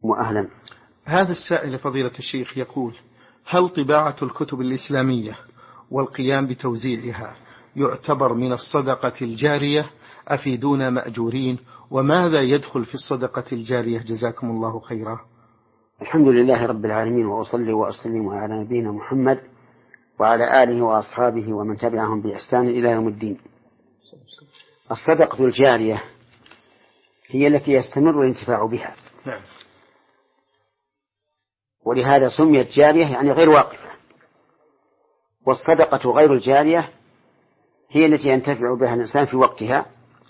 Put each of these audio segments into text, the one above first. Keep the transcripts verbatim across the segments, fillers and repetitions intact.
وأهلا. هذا السائل فضيلة الشيخ يقول: هل طباعة الكتب الإسلامية والقيام بتوزيعها يعتبر من الصدقة الجارية؟ أفيدونا مأجورين، وماذا يدخل في الصدقة الجارية؟ جزاكم الله خيرا. الحمد لله رب العالمين، وأصلي وأسلم على نبينا محمد وعلى آله وأصحابه ومن تبعهم بإحسان إلى يوم الدين. الصدقة الجارية هي التي يستمر الانتفاع بها، ولهذا سميت جارية يعني غير واقفة. والصدقة غير الجارية هي التي ينتفع بها الإنسان في وقتها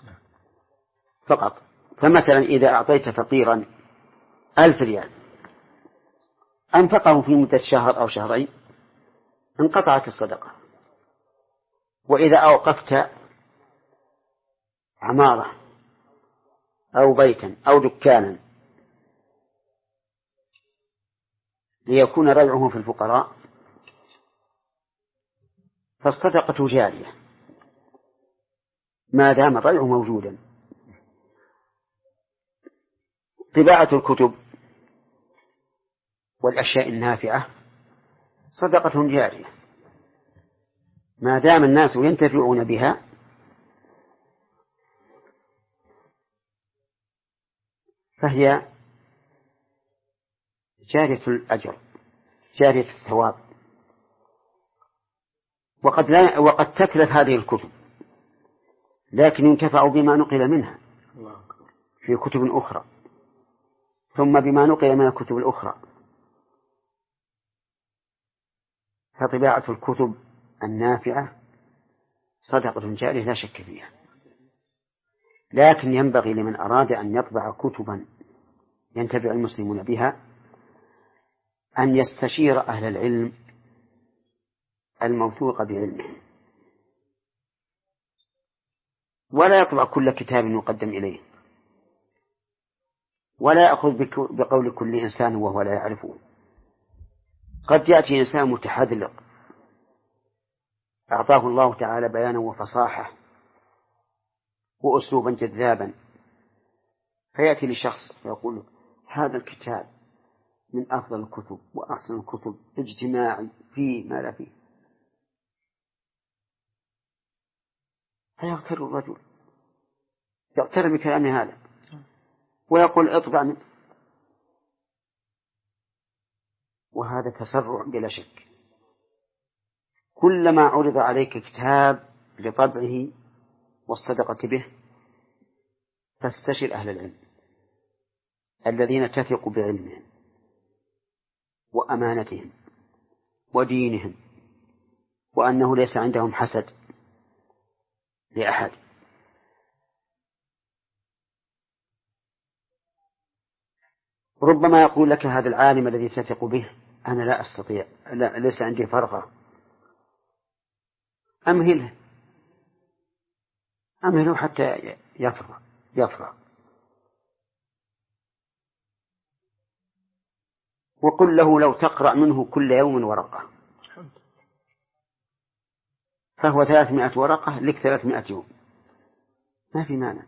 فقط. فمثلا إذا أعطيت فقيرا ألف ريال أنفقه في مدة شهر أو شهرين انقطعت الصدقة. وإذا أوقفت عمارة أو بيتا أو دكانا ليكون ريعه في الفقراء فالصدقة جارية ما دام الريع موجودا. طباعة الكتب والأشياء النافعة صدقة جارية ما دام الناس ينتفعون بها فهي جارية الأجر، جارية الثواب. وقد, لا وقد تتلف هذه الكتب لكن ينتفع بما نقل منها في كتب أخرى، ثم بما نقل من الكتب الأخرى. فطباعة الكتب النافعة صدقة جارية لا شك فيها، لكن ينبغي لمن أراد أن يطبع كتبا ينتفع المسلمون بها أن يستشير أهل العلم الموثوق بعلمهم، ولا يطبع كل كتاب يقدم إليه، ولا يأخذ بقول كل إنسان وهو لا يعرفه. قد يأتي إنسان متحذلق أعطاه الله تعالى بيانا وفصاحة وأسلوبا جذابا، فيأتي لشخص ويقول هذا الكتاب من أفضل الكتب وأحسن الكتب اجتماعي فيه ما لا فيه، فيغتر الرجل يغتر بكلام هذا ويقول اطبع منه، وهذا تسرع بلا شك. كلما عرض عليك كتاب لطبعه والصدقة به فاستشر أهل العلم الذين تثق بعلمهم وأمانتهم ودينهم، وأنه ليس عندهم حسد لأحد. ربما يقول لك هذا العالم الذي تثق به أنا لا أستطيع، لا ليس عندي فرغة، أمهله أمهله حتى يفرغ يفرغ وقل له لو تقرأ منه كل يوم ورقة فهو ثلاثمائة ورقة لك ثلاثمائة يوم، ما في مانع.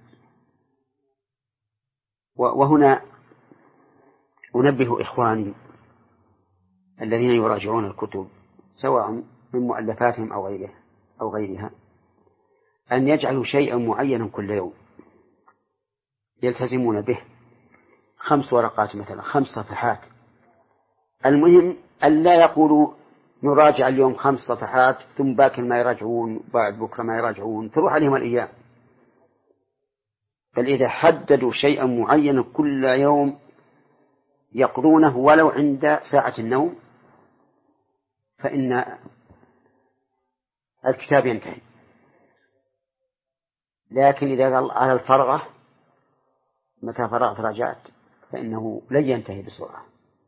وهنا أنبه إخواني الذين يراجعون الكتب سواء من مؤلفاتهم أو غيرها أو غيرها أن يجعلوا شيئا معينا كل يوم يلتزمون به، خمس ورقات مثلا، خمس صفحات. المهم أن لا يقولوا نراجع اليوم خمس صفحات ثم باكر ما يراجعون بعد بكرة ما يراجعون تروح عليهم الأيام، بل إذا حددوا شيئا معينا كل يوم يقضونه ولو عند ساعة النوم فإن الكتاب ينتهي. لكن إذا قال على الفرغة متى فرغت راجعت فإنه لن ينتهي بسرعة.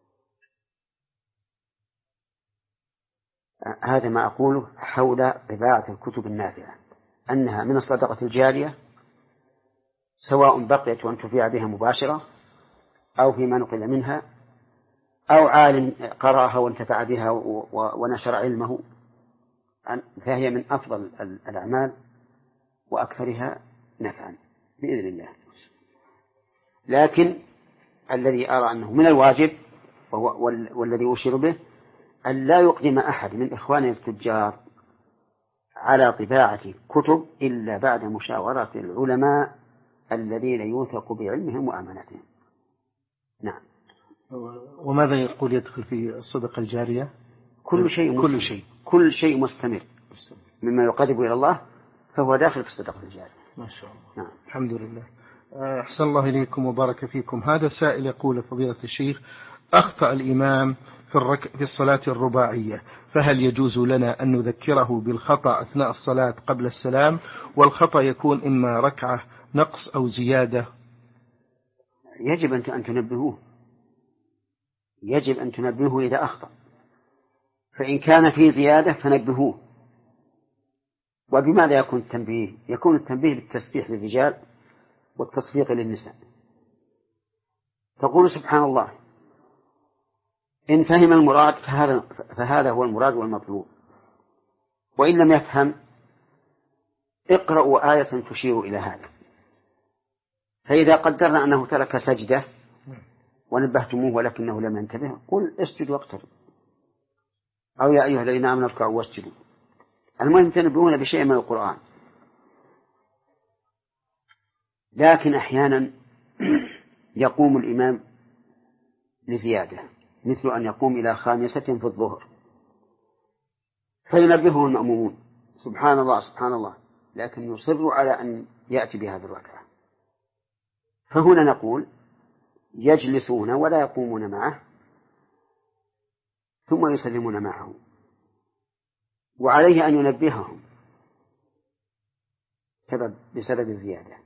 هذا ما أقوله حول طباعة الكتب النافعة، أنها من الصدقة الجارية سواء بقيت وانتفع بها مباشرة أو فيما نقل منها أو عالم قرأها وانتفع بها ونشر علمه، فهي من أفضل الأعمال وأكثرها نفعا بإذن الله. لكن الذي أرى أنه من الواجب والذي أشير به أن لا يقدم أحد من إخواننا التجار على طباعة كتب إلا بعد مشاورة العلماء الذين يوثق بعلمهم وأمانتهم. نعم. وماذا يقول يدخل في الصدقة الجارية؟ كل شيء كل شيء كل شيء مستمر مما يقرب إلى الله فهو داخل في الصدقة الجارية. ما شاء الله. نعم. الحمد لله. أحسن الله إليكم وبارك فيكم. هذا سائل يقول فضيلة الشيخ: أخطأ الإمام في, الرك... في الصلاة الرباعية، فهل يجوز لنا أن نذكره بالخطأ أثناء الصلاة قبل السلام؟ والخطأ يكون إما ركعة نقص أو زيادة. يجب أن تنبهوه يجب أن تنبهوه إذا أخطأ، فإن كان في زيادة فنبهوه. وبماذا يكون التنبيه؟ يكون التنبيه بالتسبيح للرجال والتصفيق للنساء. تقول سبحان الله، إن فهم المراد فهذا, فهذا هو المراد والمطلوب، وإن لم يفهم اقرأوا آية تشير إلى هذا. فإذا قدرنا أنه ترك سجدة ونبهتموه ولكنه لم ينتبه، قل اسجد واقترب، أو يا أيها الذين آمنوا اركعوا واسجدوا. المهم تنبهون بشيء من القرآن. لكن أحيانا يقوم الإمام لزيادة، مثل أن يقوم إلى خامسة في الظهر فينبهه المأمومون سبحان الله سبحان الله، لكن يصر على أن يأتي بهذه الركعة. فهنا نقول يجلسون ولا يقومون معه ثم يسلمون معه، وعليه أن ينبههم سبب بسبب الزيادة،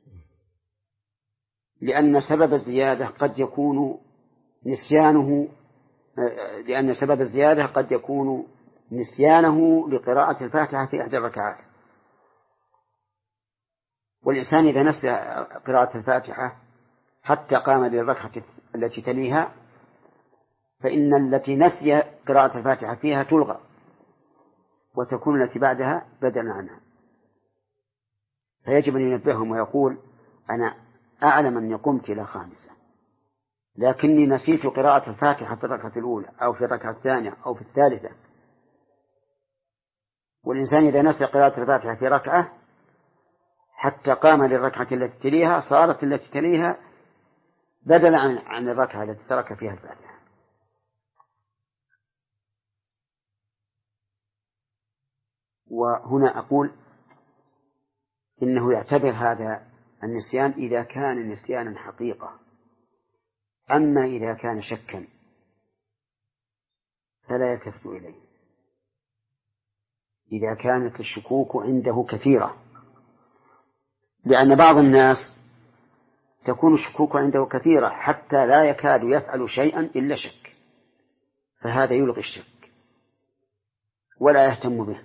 لأن سبب الزيادة قد يكون نسيانه لأن سبب الزيادة قد يكون نسيانه لقراءة الفاتحة في إحدى الركعات. والإنسان إذا نسي قراءة الفاتحة حتى قام للركعة التي تليها فإن التي نسي قراءة الفاتحة فيها تلغى وتكون التي بعدها بدلا عنها. فيجب أن ينبههم ويقول أنا أعلم أني قمت إلى خامسة لكني نسيت قراءة الفاتحة في الركعة الأولى أو في الركعة الثانية أو في الثالثة. والإنسان إذا نسي قراءة الفاتحة في ركعة حتى قام للركعة التي تليها صارت التي تليها بدلا عن, عن الركعة التي ترك فيها الفاتحة. وهنا أقول إنه يعتبر هذا النسيان إذا كان نسيانا حقيقة، أما إذا كان شكا فلا يلتفت إليه. إذا كانت الشكوك عنده كثيرة، لأن بعض الناس تكون الشكوك عنده كثيرة حتى لا يكاد يفعل شيئا إلا شك، فهذا يلغي الشك ولا يهتم به،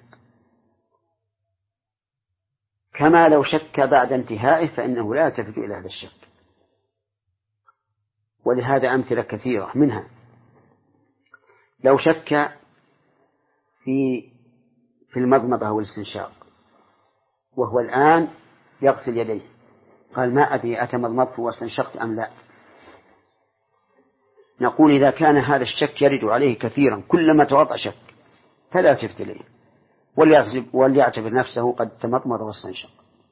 كما لو شك بعد انتهائه فإنه لا يلتفت إلى هذا الشك. ولهذا أمثلة كثيرة، منها لو شك في في المضمضة والاستنشاق وهو الآن يغسل يديه، قال ما أدري أتمضمضت واستنشقت أم لا، نقول إذا كان هذا الشك يرد عليه كثيرا كلما توضأ شك فلا يلتفت إليه وليعتبر نفسه قد تمضمض واستنشق.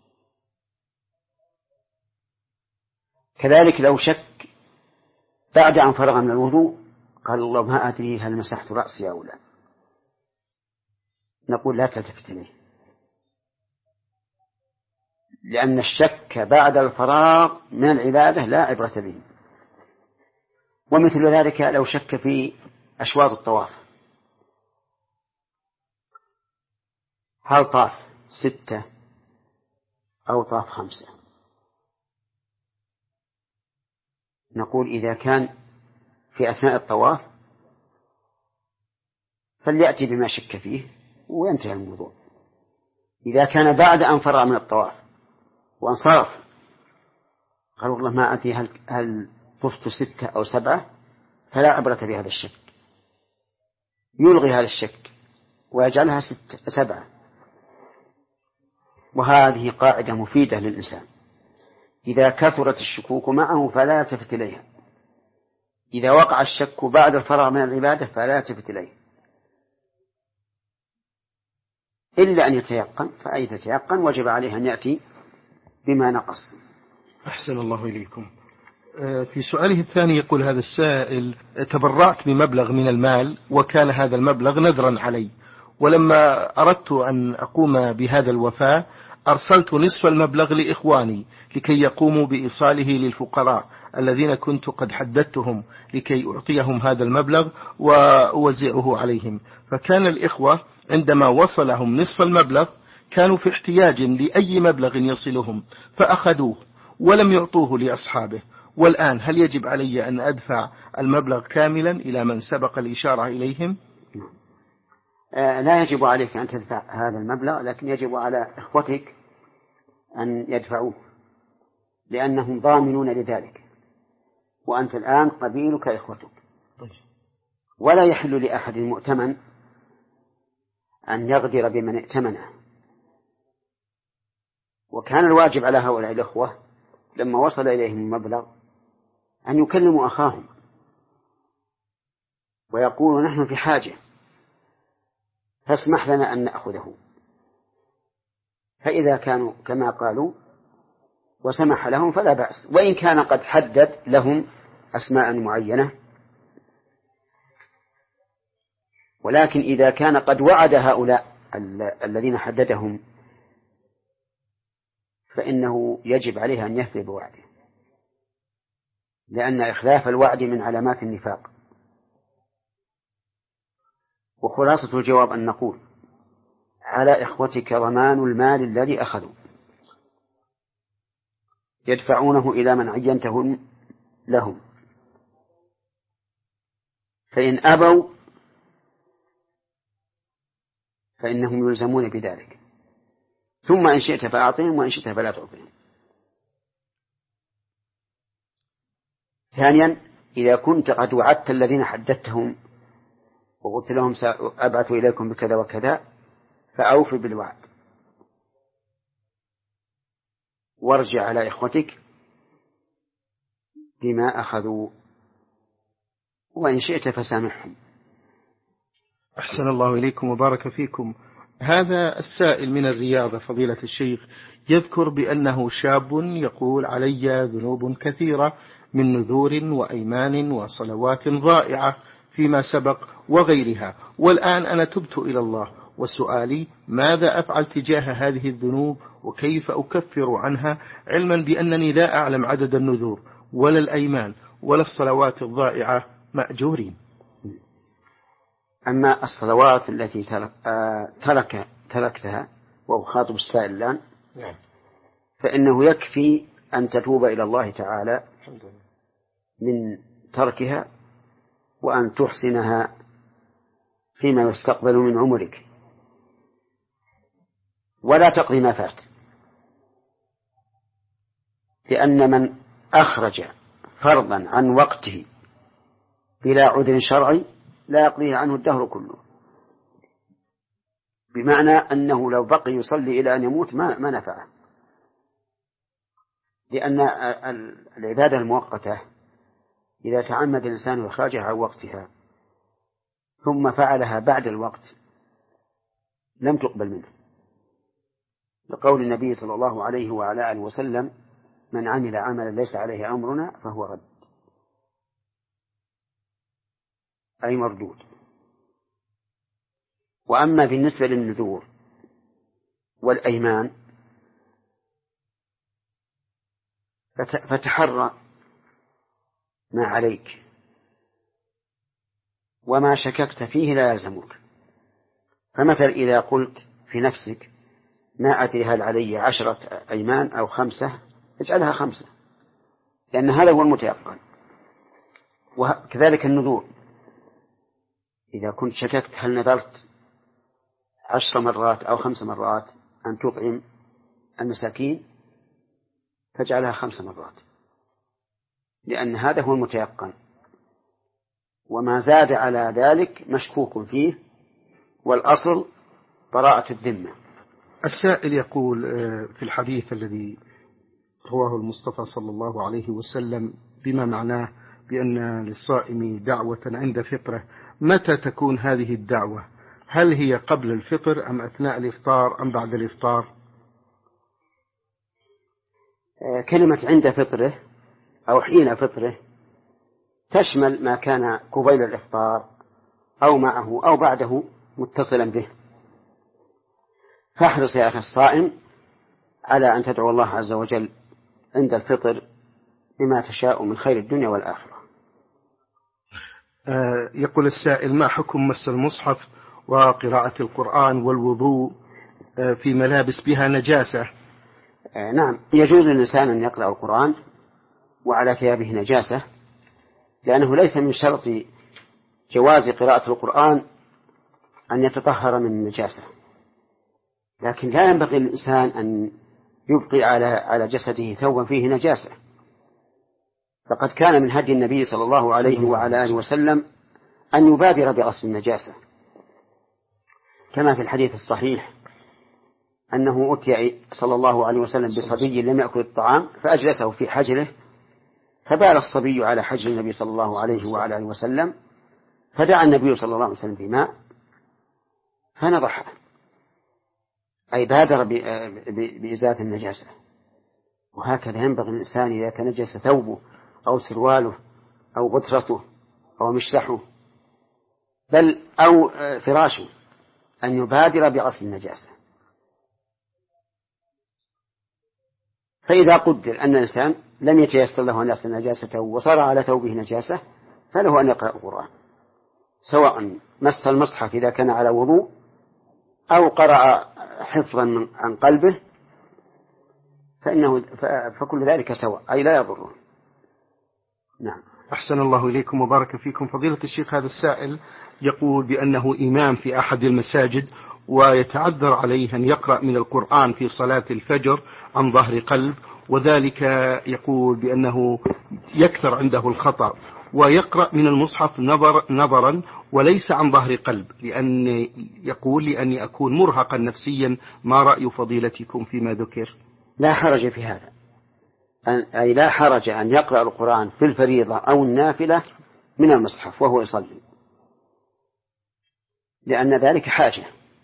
كذلك لو شك بعد أن فرغ من الوضوء قال الله ما أدري هل مسحت رأسي أو لا، نقول لا تلتفت إليه، لأن الشك بعد الفراغ من العبادة لا عبرة به. ومثل ذلك لو شك في أشواط الطواف، هل طاف ستة أو طاف خمسة، نقول إذا كان في أثناء الطواف فليأتي بما شك فيه وينتهي الموضوع. إذا كان بعد أن فرغ من الطواف وانصرف قال والله ما أدري هل, هل طفت ستة أو سبعة، فلا عبرة بهذا الشك، يلغي هذا الشك ويجعلها ستة سبعة. وهذه قاعدة مفيدة للإنسان، إذا كثرت الشكوك معه فلا يلتفت إليها إذا وقع الشك بعد الفراغ من العبادة فلا يلتفت إليه إلا أن يتيقن، فأي يتيقن وجب عليه أن يأتي بما نقص. أحسن الله إليكم. في سؤاله الثاني يقول هذا السائل: تبرعت بمبلغ من المال وكان هذا المبلغ نذرا علي، ولما أردت أن أقوم بهذا الوفاء أرسلت نصف المبلغ لإخواني لكي يقوموا بإيصاله للفقراء الذين كنت قد حددتهم لكي أعطيهم هذا المبلغ وأوزعه عليهم، فكان الإخوة عندما وصلهم نصف المبلغ كانوا في احتياج لأي مبلغ يصلهم فأخذوه ولم يعطوه لأصحابه، والآن هل يجب علي أن أدفع المبلغ كاملا إلى من سبق الإشارة إليهم؟ آه لا يجب عليك أن تدفع هذا المبلغ، لكن يجب على إخوتك أن يدفعوه لأنهم ضامنون لذلك، وأنت الآن قبيلك إخوتك. ولا يحل لأحد مؤتمن أن يغدر بمن ائتمنه، وكان الواجب على هؤلاء الأخوة لما وصل إليهم المبلغ أن يكلموا أخاهم ويقولوا نحن في حاجة فاسمح لنا أن نأخذه، فإذا كانوا كما قالوا وسمح لهم فلا بأس، وإن كان قد حدد لهم أسماء معينة، ولكن إذا كان قد وعد هؤلاء الذين حددهم فإنه يجب عليه أن يفي بوعده، لأن إخلاف الوعد من علامات النفاق. وخلاصة الجواب أن نقول على إخوتك ضمان المال الذي أخذوا، يدفعونه إلى من عينته لهم، فإن أبوا فإنهم يلزمون بذلك، ثم إن شئت فأعطهم وإن شئت فلا تعطهم. ثانيا، إذا كنت قد وعدت الذين حددتهم وقلت لهم سأبعث إليكم بكذا وكذا فأوفي بالوعد وارجع على إخوتك بما أخذوا، وإن شئت فسامحهم. أحسن الله إليكم وبارك فيكم. هذا السائل من الرياض فضيلة الشيخ يذكر بأنه شاب يقول علي ذنوب كثيرة من نذور وأيمان وصلوات ضائعة فيما سبق وغيرها، والآن أنا تبت إلى الله، وسؤالي ماذا أفعل تجاه هذه الذنوب وكيف أكفر عنها، علما بأنني لا أعلم عدد النذور ولا الأيمان ولا الصلوات الضائعة مأجورين. أما الصلوات التي ترك ترك تركتها وأخاطب السائل الآن فإنه يكفي أن تتوب إلى الله تعالى من تركها وأن تحسنها فيما يستقبل من عمرك، ولا تقضي ما فات، لأن من أخرج فرضا عن وقته بلا عذر شرعي لا يقضيه عنه الدهر كله، بمعنى أنه لو بقي يصلي إلى أن يموت ما, ما نفعه، لأن العبادة المؤقتة إذا تعمد الإنسان إخراجها عن وقتها ثم فعلها بعد الوقت لم تقبل منه، لقول النبي صلى الله عليه وعلى آله وسلم من عمل عملا ليس عليه أمرنا فهو رد، أي مردود. وأما بالنسبة للنذور والأيمان فتحرى ما عليك، وما شككت فيه لا يلزمك. فمثلا إذا قلت في نفسك ما أدري هل علي عشرة أيمان أو خمسة، اجعلها خمسة، لأن هذا هو المتيقن. وكذلك النذور، إذا كنت شككت هل نذرت عشر مرات أو خمس مرات أن تطعم المساكين فاجعلها خمس مرات، لأن هذا هو المتيقن، وما زاد على ذلك مشكوك فيه، والأصل براءة الذمة. السائل يقول في الحديث الذي رواه المصطفى صلى الله عليه وسلم بما معناه بأن للصائم دعوة عند فطره، متى تكون هذه الدعوة؟ هل هي قبل الفطر أم أثناء الإفطار أم بعد الإفطار؟ كلمة عند فطره أو حين فطره تشمل ما كان قبيل الإفطار أو معه أو بعده متصلا به. فاحرص يا أخي الصائم على أن تدعو الله عز وجل عند الفطر بما تشاء من خير الدنيا والآخرة. آه يقول السائل: ما حكم مس المصحف وقراءة القرآن والوضوء آه في ملابس بها نجاسة؟ آه نعم، يجوز للإنسان أن يقرأ القرآن وعلى ثيابه نجاسة، لأنه ليس من شرط جواز قراءة القرآن أن يتطهر من النجاسة، لكن لا ينبغي للإنسان أن يبقي على على جسده ثوبا فيه نجاسة. فقد كان من هدي النبي صلى الله عليه وعلى آله وسلم أن يبادر بغسل النجاسة، كما في الحديث الصحيح أنه أتي صلى الله عليه وسلم بصبي لم يأكل الطعام فأجلسه في حجره، فبال الصبي على حجر النبي صلى الله عليه وعلى آله وسلم، فدعا النبي صلى الله عليه وسلم بماء فنضحه، أي بادر بإزالة النجاسة. وهكذا ينبغي الإنسان إذا تنجس ثوبه أو سرواله أو غترته أو مشلحه بل أو فراشه أن يبادر بغسل النجاسة. فإذا قدر أن الإنسان لم يتيسر له أن يغسل نجاسته وصار على ثوبه نجاسة فله أن يقرأ القرآن، سواء مس المصحف إذا كان على وضوء أو قرأ حفظا عن قلبه، فإنه فكل ذلك سواء، أي لا يضره. نعم. أحسن الله إليكم وبارك فيكم. فضيلة الشيخ، هذا السائل يقول بأنه إمام في أحد المساجد ويتعذر عليه أن يقرأ من القرآن في صلاة الفجر عن ظهر قلب، وذلك يقول بأنه يكثر عنده الخطأ، ويقرأ من المصحف نظر نظرا وليس عن ظهر قلب، لأن يقول لأني أكون مرهقا نفسيا. ما رأي فضيلتكم فيما ذكر؟ لا حرج في هذا، أي لا حرج أن يقرأ القرآن في الفريضة أو النافلة من المصحف وهو يصلي، لأن ذلك حاجة،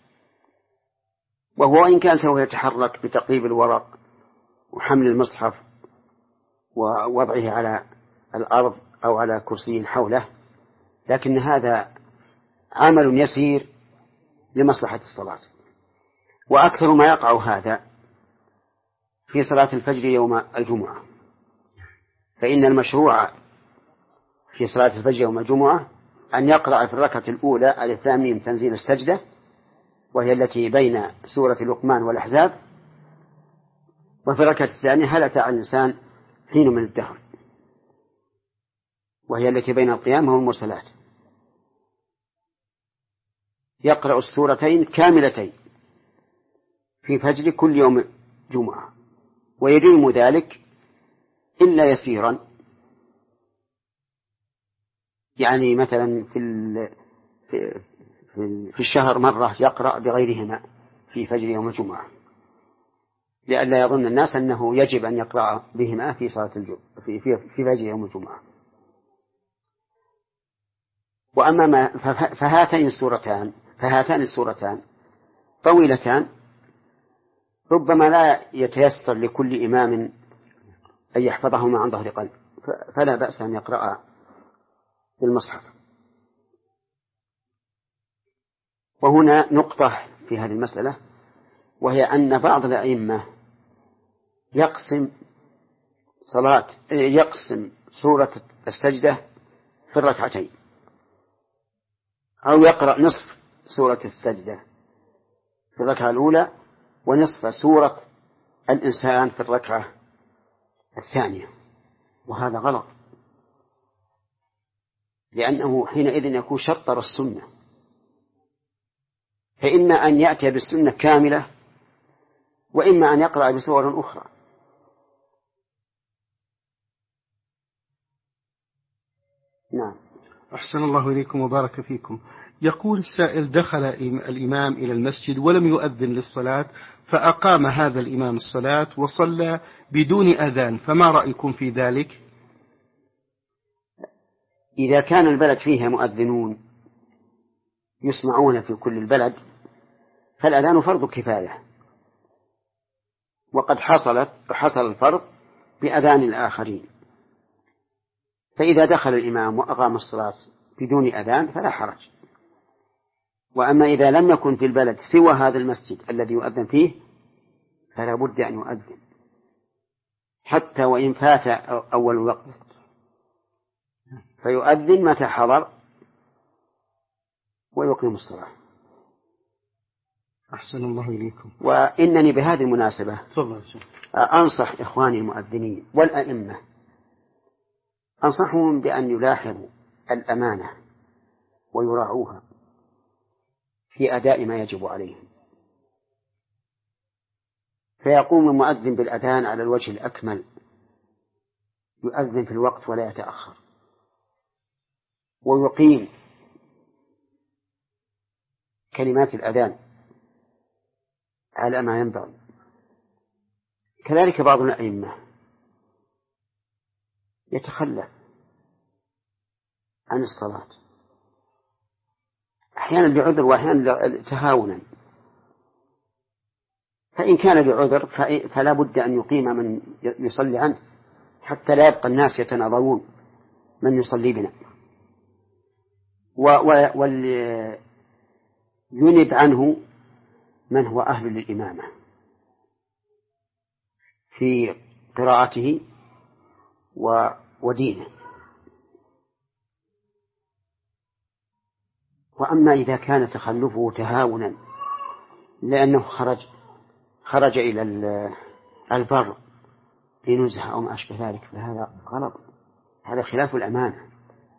وهو إن كان سوف يتحرك بتقليب الورق وحمل المصحف ووضعه على الأرض أو على كرسي حوله، لكن هذا عمل يسير لمصلحة الصلاة. وأكثر ما يقع هذا في صلاة الفجر يوم الجمعة، فإن المشروع في صلاة الفجر يوم الجمعة أن يقرأ في الركعة الأولى ألف لام ميم تنزيل السجدة، وهي التي بين سورة لقمان والأحزاب، وفي الركعة الثانية هل أتى على الإنسان حين من الدهر، وهي التي بين القيام والمرسلات. يقرأ السورتين كاملتين في فجر كل يوم جمعة، ويديم ذلك إلا يسيرا، يعني مثلا في في في الشهر مرة يقرأ بغيرهما في فجر يوم الجمعة، لئلا يظن الناس أنه يجب أن يقرأ بهما في صلاة الجمعة في في في فجر يوم الجمعة. وأما ما فهاتين السورتان فهاتان السورتان طويلتان، ربما لا يتيسر لكل إمام أن يحفظهما عن ظهر قلب، فلا بأس أن يقرأ بالمصحف. وهنا نقطة في هذه المسألة، وهي أن بعض الأئمة يقسم صلاة يقسم سورة السجدة في الركعتين، أو يقرأ نصف سورة السجدة في الركعة الأولى ونصف سورة الإنسان في الركعة الثانية، وهذا غلط، لأنه حينئذ يكون شطر السنة، فإما أن يأتي بالسنة كاملة وإما أن يقرأ بسور أخرى. نعم. أحسن الله إليكم وبارك فيكم. يقول السائل: دخل الإمام إلى المسجد ولم يؤذن للصلاة، فأقام هذا الإمام الصلاة وصلى بدون أذان، فما رأيكم في ذلك؟ إذا كان البلد فيها مؤذنون يسمعون في كل البلد فالأذان فرض كفاية، وقد حصلت حصل الفرض بأذان الآخرين، فإذا دخل الإمام وأقام الصلاة بدون أذان فلا حرج. وأما إذا لم يكن في البلد سوى هذا المسجد الذي يؤذن فيه فلا بد أن يؤذن حتى وإن فات أول الوقت، فيؤذن متى حضر ويقيم الصلاة. أحسن الله إليكم. وإنني بهذه المناسبة تفضل. أنصح إخواني المؤذنين والأئمة، أنصحهم بأن يلاحظوا الأمانة ويراعوها في أداء ما يجب عليهم، فيقوم المؤذن بالأذان على الوجه الأكمل، يؤذن في الوقت ولا يتأخر، ويقيم كلمات الأذان على ما ينبغي. كذلك بعض الأئمة يتخلى عن الصلاة أحيانا بعذر وأحيانا تهاونا، فإن كان بعذر فلا بد أن يقيم من يصلي عنه حتى لا يبقى الناس يتناظرون من يصلي بنا، والينب عنه من هو أهل للإمامة في قراءته ودينه. وأما إذا كان تخلفه تهاونا لأنه خرج خرج إلى البر لنزهة أو ما أشبه ذلك فهذا غلط، هذا خلاف الأمانة.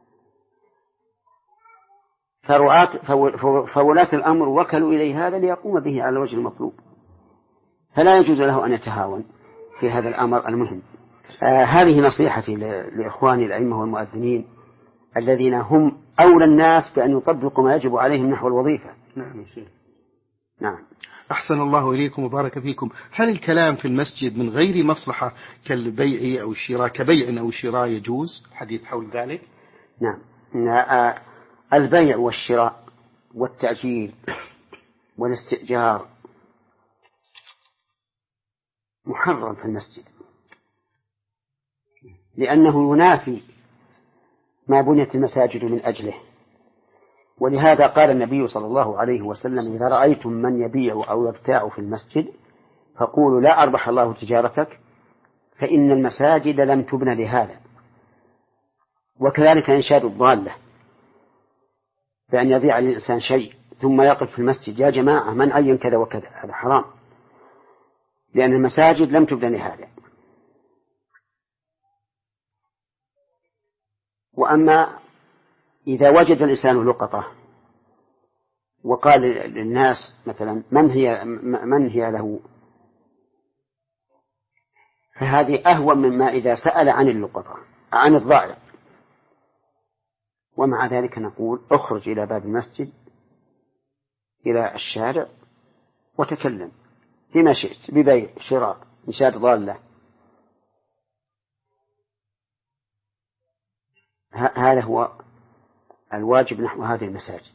فولاة الأمر وكلوا إليه هذا ليقوم به على الوجه المطلوب، فلا يجوز له أن يتهاون في هذا الأمر المهم. آه هذه نصيحتي لإخواني الأئمة والمؤذنين الذين هم أولى الناس بأن يطبقوا ما يجب عليهم نحو الوظيفة. نعم شيخ. نعم. أحسن الله إليكم وبارك فيكم. هل الكلام في المسجد من غير مصلحة كالبيع أو الشراء كبيع أو شراء يجوز؟ حديث حول ذلك. نعم. آه البيع والشراء والتأجير والاستئجار محرم في المسجد، لأنه ينافي ما بنيت المساجد من أجله. ولهذا قال النبي صلى الله عليه وسلم: إذا رأيتم من يبيع أو يبتاع في المسجد فقولوا لا أربح الله تجارتك فإن المساجد لم تبن لهذا. وكذلك إنشاد الضالة بأن يبيع الإنسان شيء ثم يقف في المسجد: يا جماعة من عين كذا وكذا، هذا حرام، لأن المساجد لم تبن لهذا. وأما إذا وجد الإنسان لقطة وقال للناس مثلا من هي من هي له، فهذه أهون مما إذا سأل عن اللقطة عن الضائع. ومع ذلك نقول: اخرج إلى باب المسجد إلى الشارع وتكلم فيما شئت، ببيع شراء إنشاد ضالة. هذا هو الواجب نحو هذه المساجد.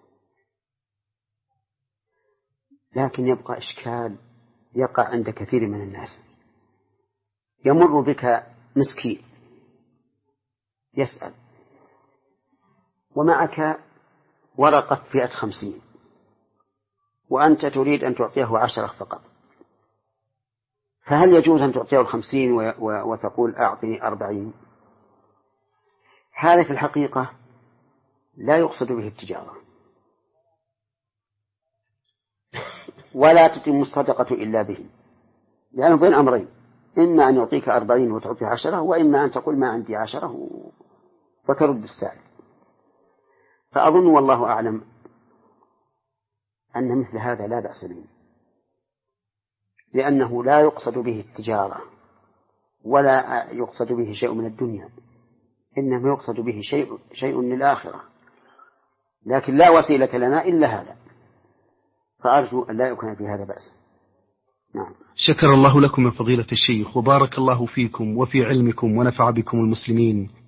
لكن يبقى إشكال يقع عند كثير من الناس. يمر بك مسكين يسأل ومعك ورقة فئة خمسين وأنت تريد أن تعطيه عشرة فقط، فهل يجوز أن تعطيه الخمسين وتقول أعطني أربعين؟ هذا في الحقيقة لا يقصد به التجارة، ولا تتم الصدقة إلا به، لأنه بين أمرين: إما أن يعطيك أربعين وتعطي عشرة، وإما أن تقول ما عندي عشرة وترد السائل. فأظن والله أعلم أن مثل هذا لا بأس به، لأنه لا يقصد به التجارة ولا يقصد به شيء من الدنيا، إنما يقصد به شيء شيء للآخرة، لكن لا وسيلة لنا إلا هذا، فأرجو أن لا يكون في هذا بأس. نعم. شكر الله لكم من فضيلة الشيخ وبارك الله فيكم وفي علمكم ونفع بكم المسلمين.